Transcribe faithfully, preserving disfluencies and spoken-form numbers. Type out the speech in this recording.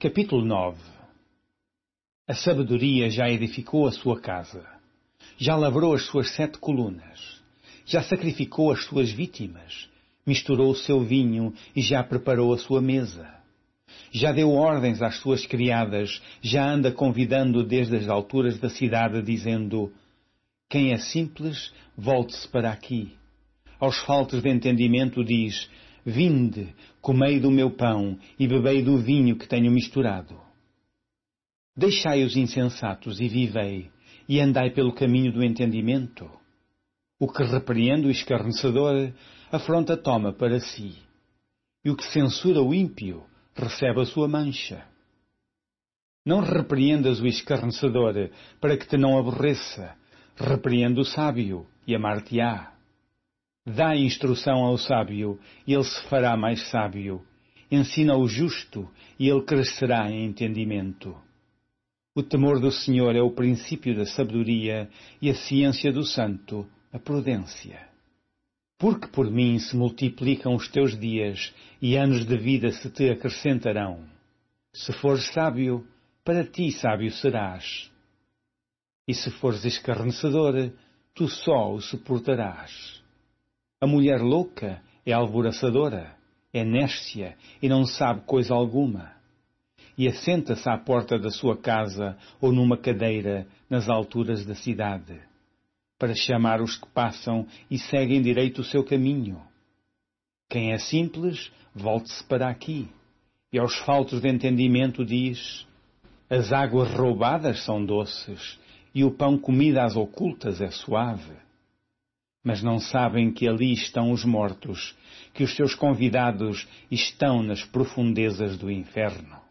Capítulo nove. A sabedoria já edificou a sua casa, já lavrou as suas sete colunas, já sacrificou as suas vítimas, misturou o seu vinho e já preparou a sua mesa. Já deu ordens às suas criadas, já anda convidando desde as alturas da cidade, dizendo: quem é simples, volte-se para aqui. Aos faltos de entendimento diz: vinde, comei do meu pão e bebei do vinho que tenho misturado. Deixai os insensatos e vivei, e andai pelo caminho do entendimento. O que repreende o escarnecedor, afronta toma para si, e o que censura o ímpio, recebe a sua mancha. Não repreendas o escarnecedor, para que te não aborreça. Repreende o sábio, e amar-te-á. Dá instrução ao sábio, e ele se fará mais sábio. Ensina o justo, e ele crescerá em entendimento. O temor do Senhor é o princípio da sabedoria, e a ciência do santo, a prudência. Porque por mim se multiplicam os teus dias, e anos de vida se te acrescentarão. Se fores sábio, para ti sábio serás. E se fores escarnecedor, tu só o suportarás. A mulher louca é alvoroçadora, é néscia e não sabe coisa alguma. E assenta-se à porta da sua casa ou numa cadeira nas alturas da cidade, para chamar os que passam e seguem direito o seu caminho. Quem é simples, volte-se para aqui. E aos faltos de entendimento diz: as águas roubadas são doces, e o pão comido às ocultas é suave. Mas não sabem que ali estão os mortos, que os seus convidados estão nas profundezas do inferno.